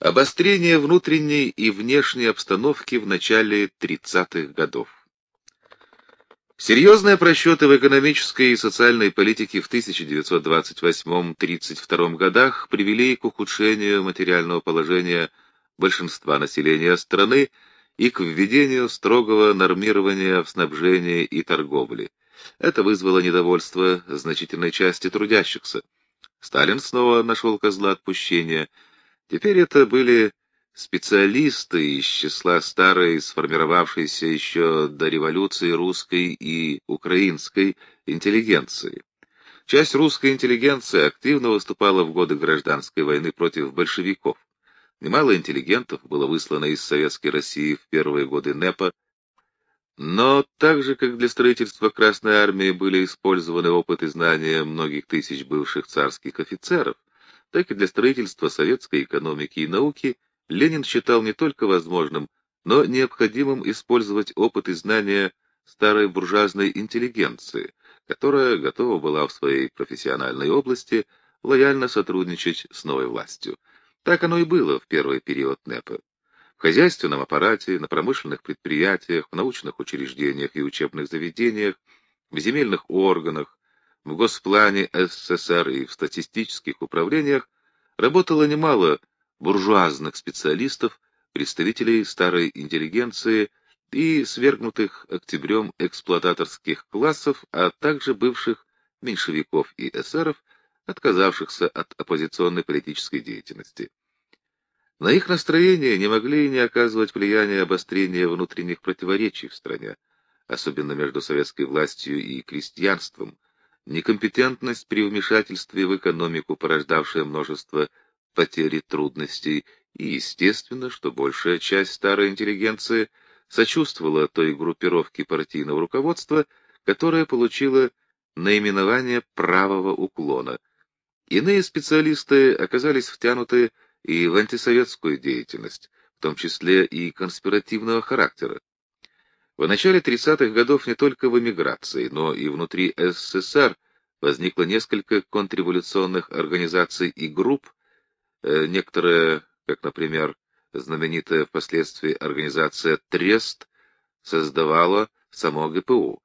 Обострение внутренней и внешней обстановки в начале 30-х годов. Серьезные просчеты в экономической и социальной политике в 1928-32 годах привели к ухудшению материального положения большинства населения страны и к введению строгого нормирования в снабжении и торговле. Это вызвало недовольство значительной части трудящихся. Сталин снова нашел козла отпущения. Теперь это были специалисты из числа старой, сформировавшейся еще до революции русской и украинской интеллигенции. Часть русской интеллигенции активно выступала в годы гражданской войны против большевиков. Немало интеллигентов было выслано из Советской России в первые годы НЭПа, но так же, как для строительства Красной Армии были использованы опыт и знания многих тысяч бывших царских офицеров, так и для строительства советской экономики и науки Ленин считал не только возможным, но необходимым использовать опыт и знания старой буржуазной интеллигенции, которая готова была в своей профессиональной области лояльно сотрудничать с новой властью. Так оно и было в первый период НЭПа. В хозяйственном аппарате, на промышленных предприятиях, в научных учреждениях и учебных заведениях, в земельных органах, в Госплане СССР и в статистических управлениях работало немало буржуазных специалистов, представителей старой интеллигенции и свергнутых октябрем эксплуататорских классов, а также бывших меньшевиков и эсеров, отказавшихся от оппозиционной политической деятельности. На их настроение не могли не оказывать влияния обострения внутренних противоречий в стране, особенно между советской властью и крестьянством, некомпетентность при вмешательстве в экономику, порождавшая множество потерь и трудностей, и естественно, что большая часть старой интеллигенции сочувствовала той группировке партийного руководства, которая получила наименование правого уклона. Иные специалисты оказались втянуты и в антисоветскую деятельность, в том числе и конспиративного характера. В начале 30-х годов не только в эмиграции, но и внутри СССР возникло несколько контрреволюционных организаций и групп, некоторые, как, например, знаменитая впоследствии организация «Трест», создавала само ГПУ.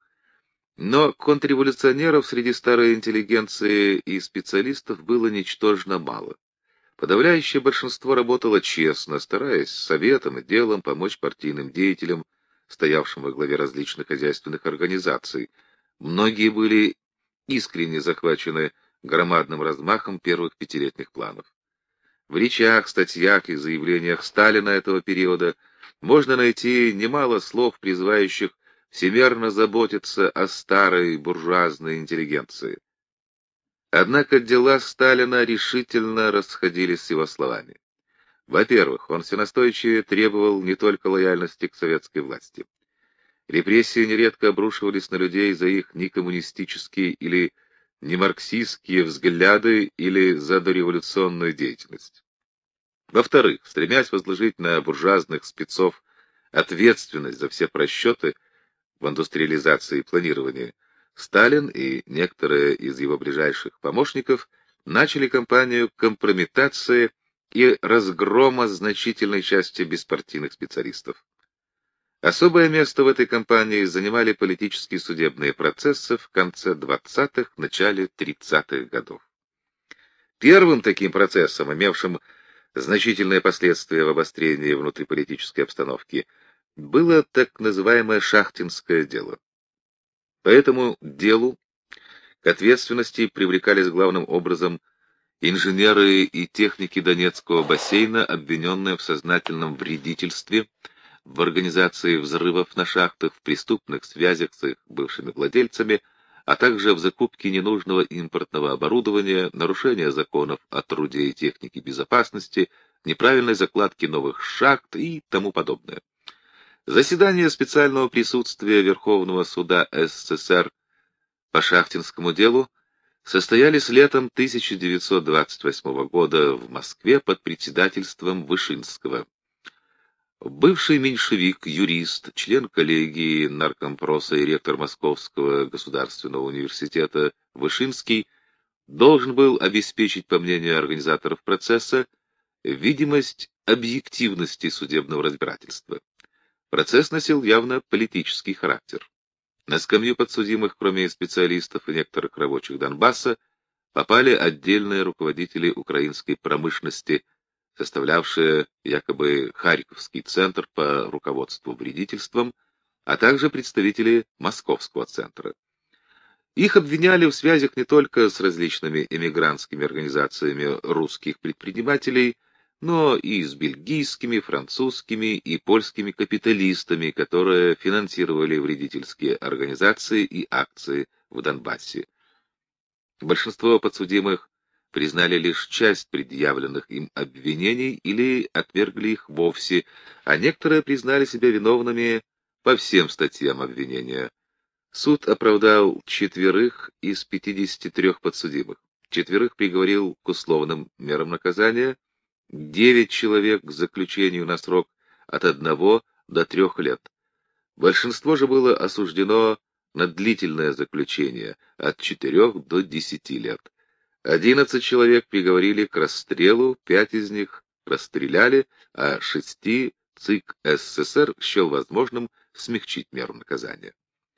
Но контрреволюционеров среди старой интеллигенции и специалистов было ничтожно мало. Подавляющее большинство работало честно, стараясь советом и делом помочь партийным деятелям, стоявшим во главе различных хозяйственных организаций. Многие были искренне захвачены громадным размахом первых пятилетних планов. В речах, статьях и заявлениях Сталина этого периода можно найти немало слов, призывающих всемерно заботиться о старой буржуазной интеллигенции. Однако дела Сталина решительно расходились с его словами. Во-первых, он все настойчивее требовал не только лояльности к советской власти. Репрессии нередко обрушивались на людей за их некоммунистические или немарксистские взгляды или за дореволюционную деятельность. Во-вторых, стремясь возложить на буржуазных спецов ответственность за все просчеты в индустриализации и планировании, Сталин и некоторые из его ближайших помощников начали кампанию компрометации и разгрома значительной части беспартийных специалистов. Особое место в этой кампании занимали политические судебные процессы в конце 20-х, начале 30-х годов. Первым таким процессом, имевшим значительные последствия в обострении внутриполитической обстановки, было так называемое Шахтинское дело. По этому делу к ответственности привлекались главным образом инженеры и техники Донецкого бассейна, обвиненные в сознательном вредительстве, в организации взрывов на шахтах, в преступных связях с их бывшими владельцами, а также в закупке ненужного импортного оборудования, нарушении законов о труде и технике безопасности, неправильной закладке новых шахт и тому подобное. Заседания специального присутствия Верховного суда СССР по Шахтинскому делу состоялись летом 1928 года в Москве под председательством Вышинского. Бывший меньшевик, юрист, член коллегии наркомпроса и ректор Московского государственного университета Вышинский должен был обеспечить, по мнению организаторов процесса, видимость объективности судебного разбирательства. Процесс носил явно политический характер. На скамью подсудимых, кроме специалистов и некоторых рабочих Донбасса, попали отдельные руководители украинской промышленности, составлявшие якобы Харьковский центр по руководству вредительством, а также представители Московского центра. Их обвиняли в связях не только с различными эмигрантскими организациями русских предпринимателей, но и с бельгийскими, французскими и польскими капиталистами, которые финансировали вредительские организации и акции в Донбассе. Большинство подсудимых признали лишь часть предъявленных им обвинений или отвергли их вовсе, а некоторые признали себя виновными по всем статьям обвинения. Суд оправдал 4 из 53 подсудимых. 4 приговорил к условным мерам наказания, 9 человек к заключению на срок от 1 до 3 лет. Большинство же было осуждено на длительное заключение от 4 до 10 лет. 11 человек приговорили к расстрелу, 5 из них расстреляли, а 6 ЦИК СССР счел возможным смягчить меру наказания.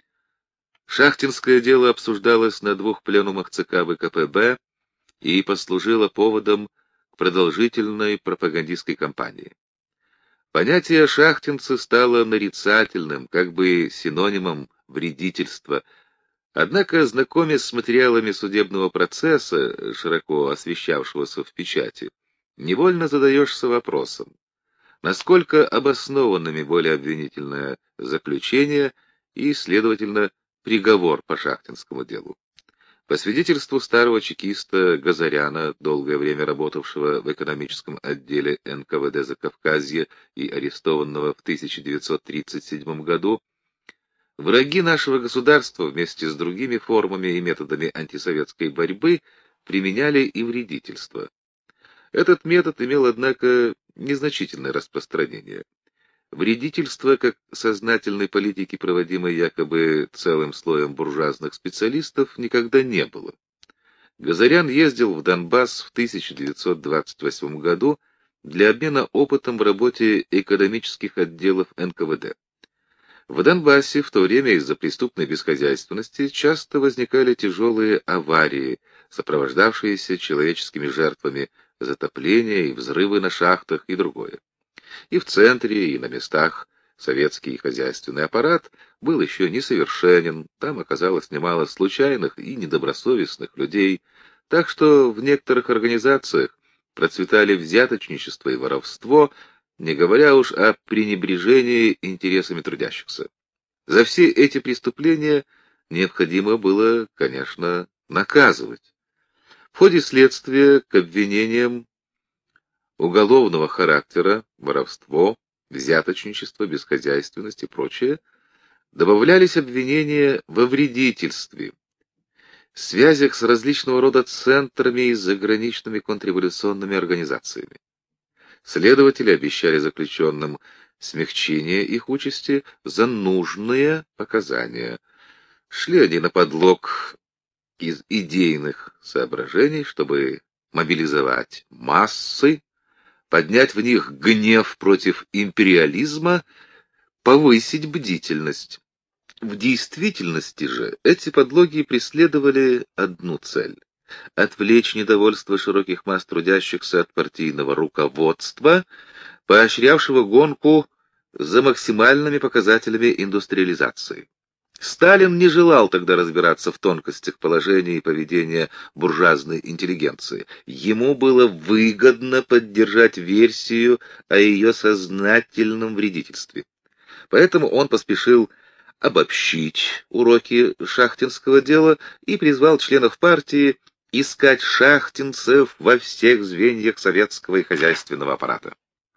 Шахтинское дело обсуждалось на 2 пленумах ЦК ВКПБ и послужило поводом к продолжительной пропагандистской кампании. Понятие «шахтинцы» стало нарицательным, как бы синонимом вредительства. Однако, знакомясь с материалами судебного процесса, широко освещавшегося в печати, невольно задаешься вопросом, насколько обоснованными были обвинительное заключение и, следовательно, приговор по шахтинскому делу. По свидетельству старого чекиста Газаряна, долгое время работавшего в экономическом отделе НКВД Закавказья и арестованного в 1937 году, враги нашего государства вместе с другими формами и методами антисоветской борьбы применяли и вредительство. Этот метод имел, однако, незначительное распространение. Вредительство, как сознательной политики, проводимой якобы целым слоем буржуазных специалистов, никогда не было. Газарян ездил в Донбасс в 1928 году для обмена опытом в работе экономических отделов НКВД. В Донбассе в то время из-за преступной бесхозяйственности часто возникали тяжелые аварии, сопровождавшиеся человеческими жертвами, затопления и взрывы на шахтах и другое. И в центре, и на местах советский хозяйственный аппарат был еще несовершенен, там оказалось немало случайных и недобросовестных людей, так что в некоторых организациях процветали взяточничество и воровство, не говоря уж о пренебрежении интересами трудящихся. За все эти преступления необходимо было, конечно, наказывать. В ходе следствия к обвинениям уголовного характера, воровство, взяточничество, бесхозяйственность и прочее, добавлялись обвинения во вредительстве, связях с различного рода центрами и заграничными контрреволюционными организациями. Следователи обещали заключенным смягчение их участи за нужные показания. Шли они на подлог из идейных соображений, чтобы мобилизовать массы, поднять в них гнев против империализма, повысить бдительность. В действительности же эти подлоги преследовали одну цель — отвлечь недовольство широких масс трудящихся от партийного руководства, поощрявшего гонку за максимальными показателями индустриализации. Сталин не желал тогда разбираться в тонкостях положения и поведения буржуазной интеллигенции. Ему было выгодно поддержать версию о ее сознательном вредительстве. Поэтому он поспешил обобщить уроки шахтинского дела и призвал членов партии искать шахтинцев во всех звеньях советского и хозяйственного аппарата.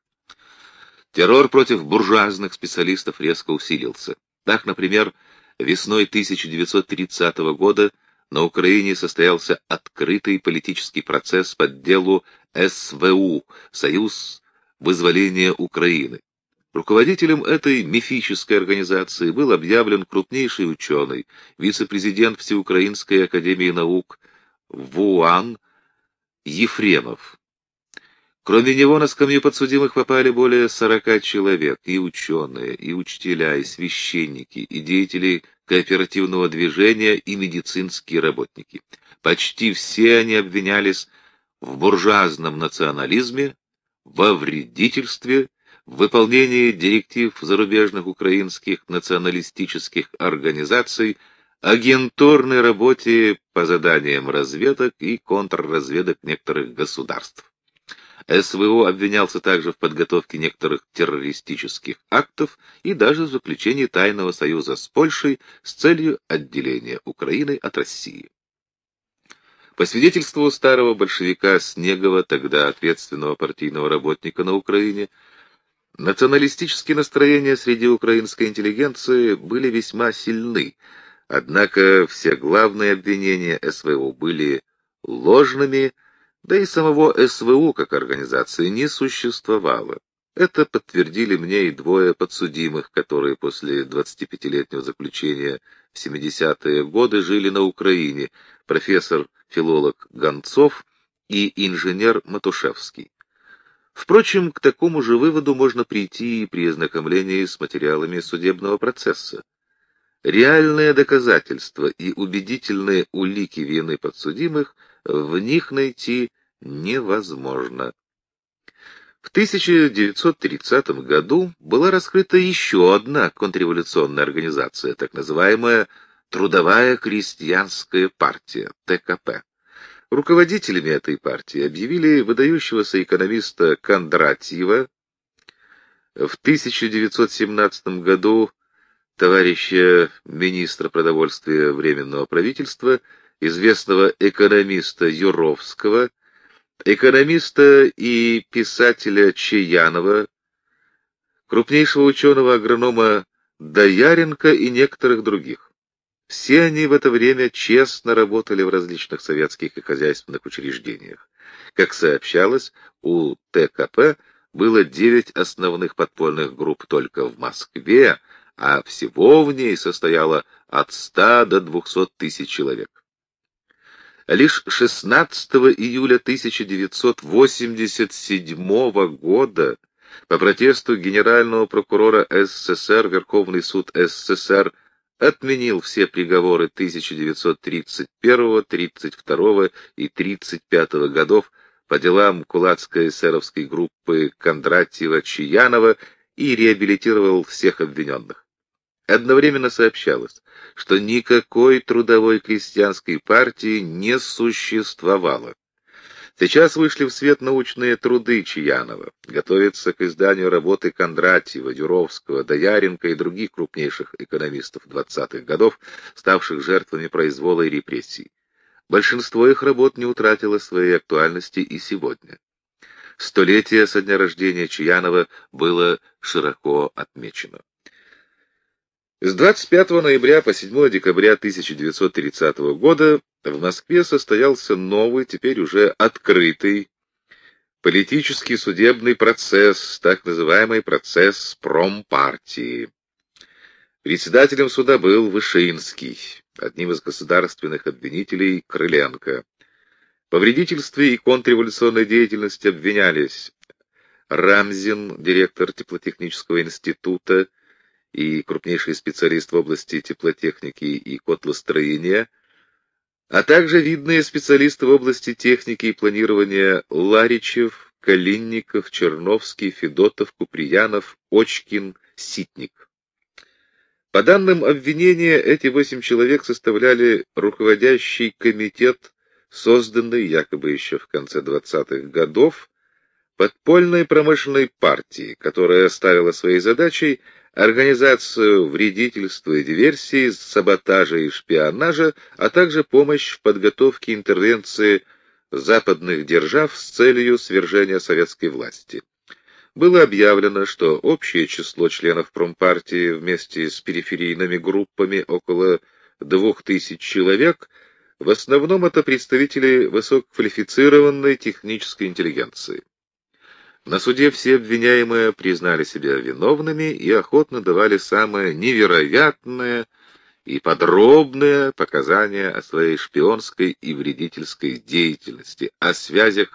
Террор против буржуазных специалистов резко усилился. Так, например, весной 1930 года на Украине состоялся открытый политический процесс по делу СВУ «Союз вызволения Украины». Руководителем этой мифической организации был объявлен крупнейший ученый, вице-президент Всеукраинской академии наук ВУАН Ефремов. Кроме него на скамью подсудимых попали более 40 человек, и ученые, и учителя, и священники, и деятели кооперативного движения, и медицинские работники. Почти все они обвинялись в буржуазном национализме, во вредительстве, в выполнении директив зарубежных украинских националистических организаций, агентурной работе по заданиям разведок и контрразведок некоторых государств. СВО обвинялся также в подготовке некоторых террористических актов и даже в заключении тайного союза с Польшей с целью отделения Украины от России. По свидетельству старого большевика Снегова, тогда ответственного партийного работника на Украине, националистические настроения среди украинской интеллигенции были весьма сильны, однако все главные обвинения СВО были ложными, да и самого СВО как организации не существовало. Это подтвердили мне и двое подсудимых, которые после 25-летнего заключения в 70-е годы жили на Украине, профессор-филолог Гонцов и инженер Матушевский. Впрочем, к такому же выводу можно прийти и при ознакомлении с материалами судебного процесса. Реальные доказательства и убедительные улики вины подсудимых в них найти невозможно. В 1930 году была раскрыта еще одна контрреволюционная организация, так называемая Трудовая крестьянская партия, ТКП. Руководителями этой партии объявили выдающегося экономиста Кондратьева, в 1917 году товарища министра продовольствия Временного правительства, известного экономиста Юровского, экономиста и писателя Чаянова, крупнейшего ученого-агронома Дояренко и некоторых других. Все они в это время честно работали в различных советских и хозяйственных учреждениях. Как сообщалось, у ТКП было 9 основных подпольных групп только в Москве, а всего в ней состояло от 100 до 200 тысяч человек. Лишь 16 июля 1987 года по протесту генерального прокурора СССР Верховный суд СССР отменил все приговоры 1931, 32 и 35 годов по делам кулацкой эсеровской группы Кондратьева-Чаянова и реабилитировал всех обвиненных. Одновременно сообщалось, что никакой трудовой крестьянской партии не существовало. Сейчас вышли в свет научные труды Чаянова, готовятся к изданию работы Кондратьева, Юровского, Дояренко и других крупнейших экономистов 20-х годов, ставших жертвами произвола и репрессий. Большинство их работ не утратило своей актуальности и сегодня. Столетие со дня рождения Чаянова было широко отмечено. С 25 ноября по 7 декабря 1930 года в Москве состоялся новый, теперь уже открытый, политический судебный процесс, так называемый процесс промпартии. Председателем суда был Вышинский, одним из государственных обвинителей Крыленко. По вредительстве и контрреволюционной деятельности обвинялись Рамзин, директор теплотехнического института и крупнейший специалист в области теплотехники и котлостроения, а также видные специалисты в области техники и планирования Ларичев, Калинников, Черновский, Федотов, Куприянов, Очкин, Ситник. По данным обвинения, эти 8 человек составляли руководящий комитет, созданный якобы еще в конце 20-х годов, подпольной промышленной партии, которая ставила своей задачей организацию вредительства и диверсии, саботажа и шпионажа, а также помощь в подготовке интервенции западных держав с целью свержения советской власти. Было объявлено, что общее число членов промпартии вместе с периферийными группами около 2000 человек, в основном это представители высококвалифицированной технической интеллигенции. На суде все обвиняемые признали себя виновными и охотно давали самое невероятное и подробное показания о своей шпионской и вредительской деятельности, о связях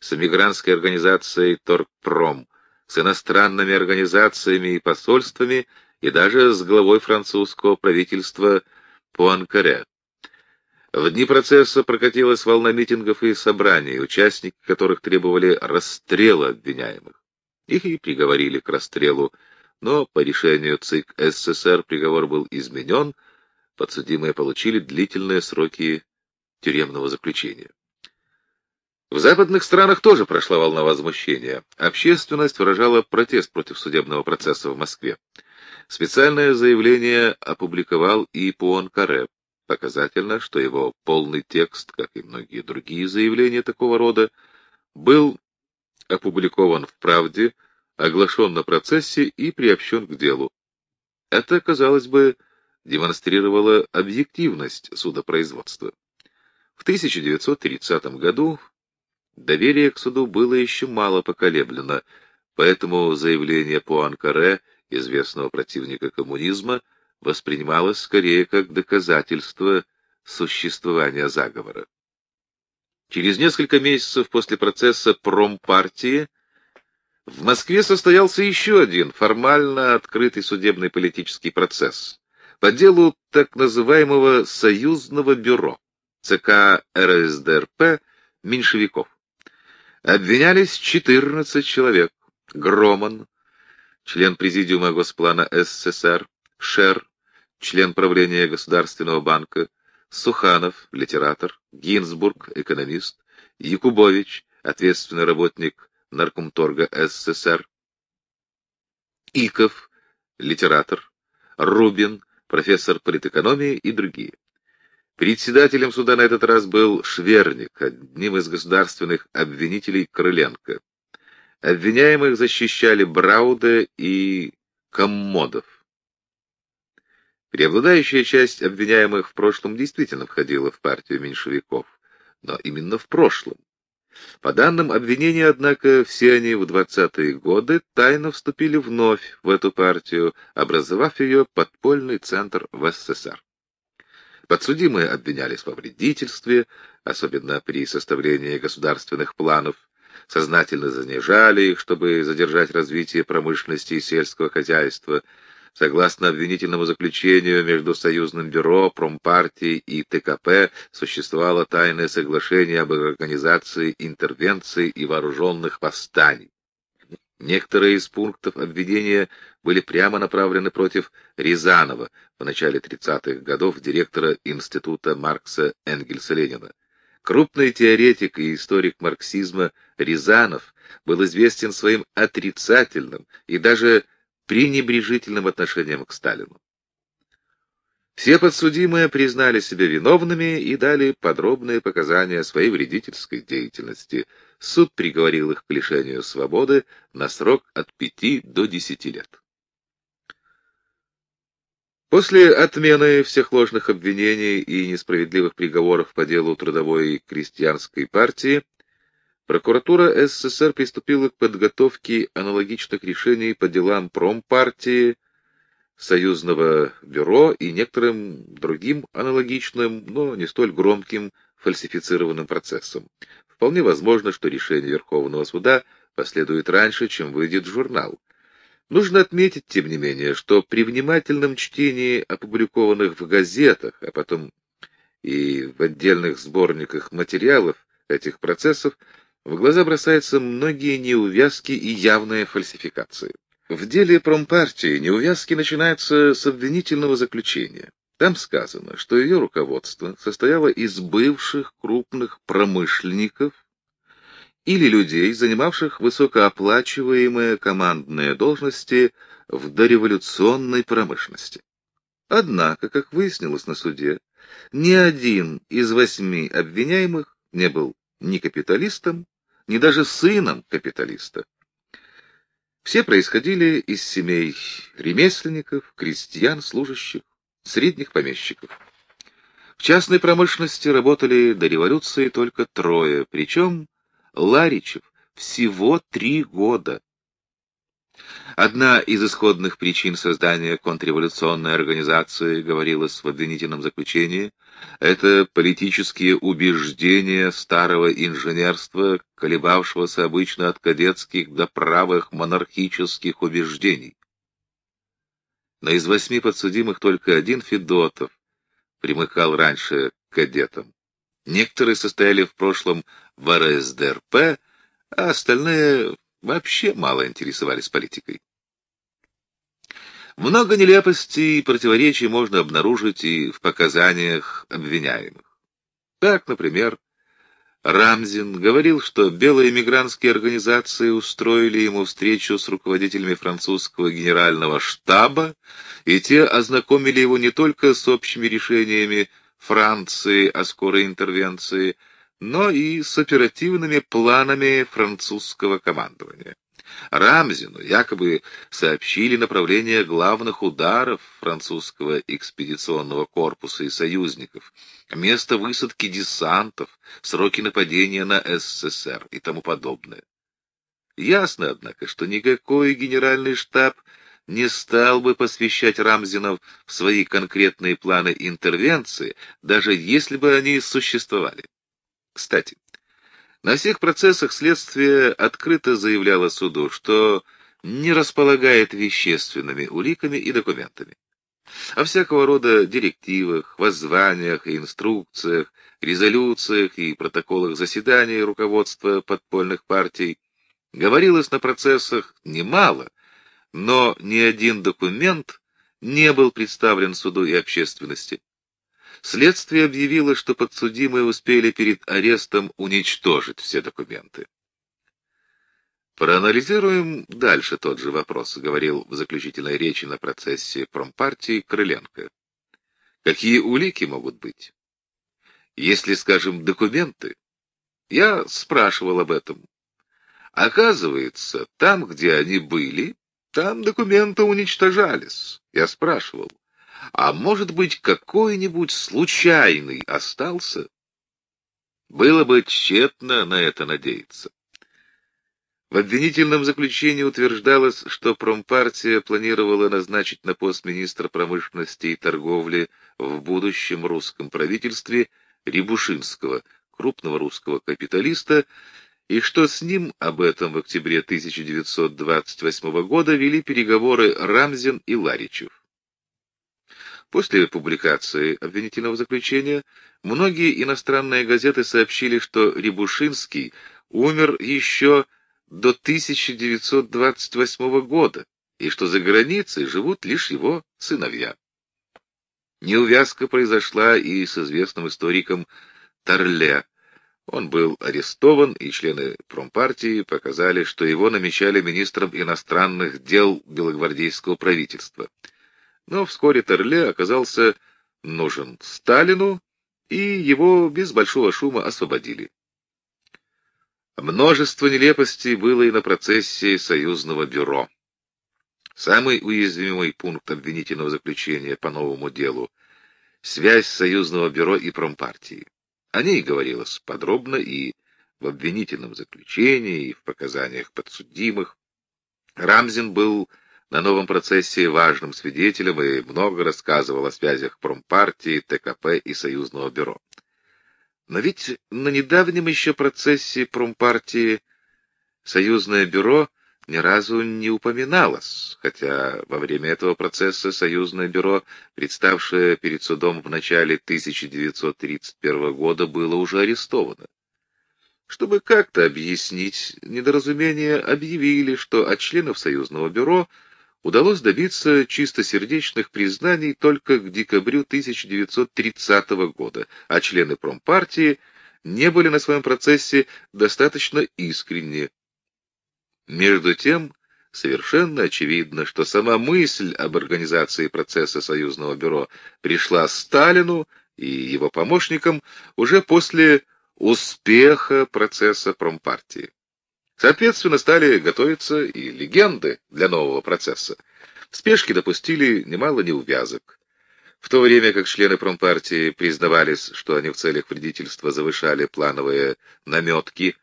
с эмигрантской организацией Торгпром, с иностранными организациями и посольствами и даже с главой французского правительства Пуанкаре. В дни процесса прокатилась волна митингов и собраний, участники которых требовали расстрела обвиняемых. Их и приговорили к расстрелу, но по решению ЦИК СССР приговор был изменен, подсудимые получили длительные сроки тюремного заключения. В западных странах тоже прошла волна возмущения. Общественность выражала протест против судебного процесса в Москве. Специальное заявление опубликовал и Пуанкаре. Показательно, что его полный текст, как и многие другие заявления такого рода, был опубликован в «Правде», оглашен на процессе и приобщен к делу. Это, казалось бы, демонстрировало объективность судопроизводства. В 1930 году доверие к суду было еще мало поколеблено, поэтому заявление Пуанкаре, известного противника коммунизма, воспринималось скорее как доказательство существования заговора. Через несколько месяцев после процесса промпартии в Москве состоялся еще один формально открытый судебный политический процесс по делу так называемого «Союзного бюро» ЦК РСДРП меньшевиков. Обвинялись 14 человек: Громан, член Президиума Госплана СССР, Шер, член правления Государственного банка, Суханов, литератор, Гинзбург, экономист, Якубович, ответственный работник Наркомторга СССР, Иков, литератор, Рубин, профессор политэкономии и другие. Председателем суда на этот раз был Шверник, одним из государственных обвинителей Крыленко. Обвиняемых защищали Брауде и Коммодов. Преобладающая часть обвиняемых в прошлом действительно входила в партию меньшевиков, но именно в прошлом. По данным обвинения, однако, все они в 20-е годы тайно вступили вновь в эту партию, образовав ее подпольный центр в СССР. Подсудимые обвинялись во вредительстве, особенно при составлении государственных планов, сознательно занижали их, чтобы задержать развитие промышленности и сельского хозяйства. Согласно обвинительному заключению, между Союзным бюро, Промпартией и ТКП существовало тайное соглашение об организации интервенций и вооруженных восстаний. Некоторые из пунктов обвинения были прямо направлены против Рязанова, в начале 30-х годов директора Института Маркса Энгельса Ленина. Крупный теоретик и историк марксизма Рязанов был известен своим отрицательным и даже пренебрежительным отношением к Сталину. Все подсудимые признали себя виновными и дали подробные показания о своей вредительской деятельности. Суд приговорил их к лишению свободы на срок от 5 до 10 лет. После отмены всех ложных обвинений и несправедливых приговоров по делу Трудовой и крестьянской партии, прокуратура СССР приступила к подготовке аналогичных решений по делам Промпартии, Союзного бюро и некоторым другим аналогичным, но не столь громким фальсифицированным процессам. Вполне возможно, что решение Верховного суда последует раньше, чем выйдет журнал. Нужно отметить, тем не менее, что при внимательном чтении опубликованных в газетах, а потом и в отдельных сборниках материалов этих процессов, в глаза бросаются многие неувязки и явные фальсификации. В деле Промпартии неувязки начинаются с обвинительного заключения. Там сказано, что ее руководство состояло из бывших крупных промышленников или людей, занимавших высокооплачиваемые командные должности в дореволюционной промышленности. Однако, как выяснилось на суде, ни один из 8 обвиняемых не был ни капиталистом, ни даже сыном капиталиста. Все происходили из семей ремесленников, крестьян, служащих, средних помещиков. В частной промышленности работали до революции только 3, причем Ларичев всего 3 года. Одна из исходных причин создания контрреволюционной организации, говорилось в обвинительном заключении, это политические убеждения старого инженерства, колебавшегося обычно от кадетских до правых монархических убеждений. Но из 8 подсудимых только один Федотов примыкал раньше к кадетам. Некоторые состояли в прошлом в РСДРП, а остальные вообще мало интересовались политикой. Много нелепостей и противоречий можно обнаружить и в показаниях обвиняемых. Так, например, Рамзин говорил, что белые эмигрантские организации устроили ему встречу с руководителями французского генерального штаба, и те ознакомили его не только с общими решениями Франции о скорой интервенции, но и с оперативными планами французского командования. Рамзину якобы сообщили направление главных ударов французского экспедиционного корпуса и союзников, место высадки десантов, сроки нападения на СССР и тому подобное. Ясно, однако, что никакой генеральный штаб не стал бы посвящать Рамзина в свои конкретные планы интервенции, даже если бы они существовали. Кстати, на всех процессах следствие открыто заявляло суду, что не располагает вещественными уликами и документами. О всякого рода директивах, воззваниях и инструкциях, резолюциях и протоколах заседаний руководства подпольных партий говорилось на процессах немало, но ни один документ не был представлен суду и общественности. Следствие объявило, что подсудимые успели перед арестом уничтожить все документы. «Проанализируем дальше тот же вопрос», — говорил в заключительной речи на процессе промпартии Крыленко. «Какие улики могут быть? Если, скажем, документы, я спрашивал об этом. Оказывается, там, где они были, там документы уничтожались. Я спрашивал. А может быть, какой-нибудь случайный остался? Было бы тщетно на это надеяться». В обвинительном заключении утверждалось, что промпартия планировала назначить на пост министра промышленности и торговли в будущем русском правительстве Рябушинского, крупного русского капиталиста, и что с ним об этом в октябре 1928 года вели переговоры Рамзин и Ларичев. После публикации обвинительного заключения многие иностранные газеты сообщили, что Рябушинский умер еще до 1928 года, и что за границей живут лишь его сыновья. Неувязка произошла и с известным историком Торле. Он был арестован, и члены промпартии показали, что его намечали министром иностранных дел белогвардейского правительства. Но вскоре Торле оказался нужен Сталину, и его без большого шума освободили. Множество нелепостей было и на процессе Союзного бюро. Самый уязвимый пункт обвинительного заключения по новому делу — связь Союзного бюро и промпартии. О ней говорилось подробно и в обвинительном заключении, и в показаниях подсудимых. Рамзин был на новом процессе важным свидетелем и много рассказывал о связях промпартии, ТКП и Союзного бюро. Но ведь на недавнем еще процессе промпартии Союзное бюро ни разу не упоминалось, хотя во время этого процесса Союзное бюро, представшее перед судом в начале 1931 года, было уже арестовано. Чтобы как-то объяснить недоразумение, объявили, что от членов Союзного бюро удалось добиться чистосердечных признаний только к декабрю 1930 года, а члены промпартии не были на своем процессе достаточно искренни. Между тем, совершенно очевидно, что сама мысль об организации процесса Союзного бюро пришла Сталину и его помощникам уже после успеха процесса промпартии. Соответственно, стали готовиться и легенды для нового процесса. В спешке допустили немало неувязок. В то время как члены промпартии признавались, что они в целях вредительства завышали плановые наметки,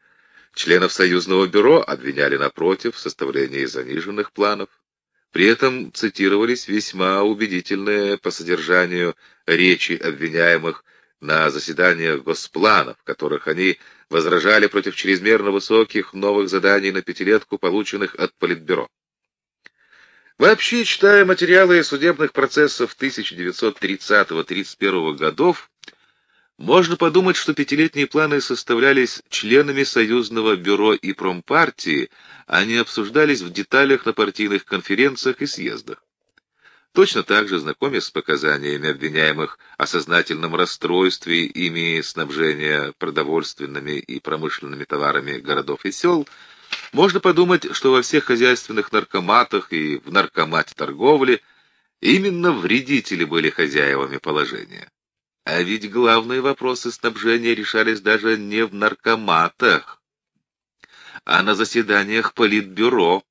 Членов союзного бюро обвиняли, напротив, в составлении заниженных планов. При этом цитировались весьма убедительные по содержанию речи обвиняемых на заседаниях госпланов, в которых они возражали против чрезмерно высоких новых заданий на пятилетку, полученных от Политбюро. Вообще, читая материалы судебных процессов 1930-31 годов, можно подумать, что пятилетние планы составлялись членами Союзного бюро и промпартии, а не обсуждались в деталях на партийных конференциях и съездах. Точно так же, знакомясь с показаниями обвиняемых о сознательном расстройстве ими снабжения продовольственными и промышленными товарами городов и сел, можно подумать, что во всех хозяйственных наркоматах и в наркомате торговли именно вредители были хозяевами положения. А ведь главные вопросы снабжения решались даже не в наркоматах, а на заседаниях Политбюро.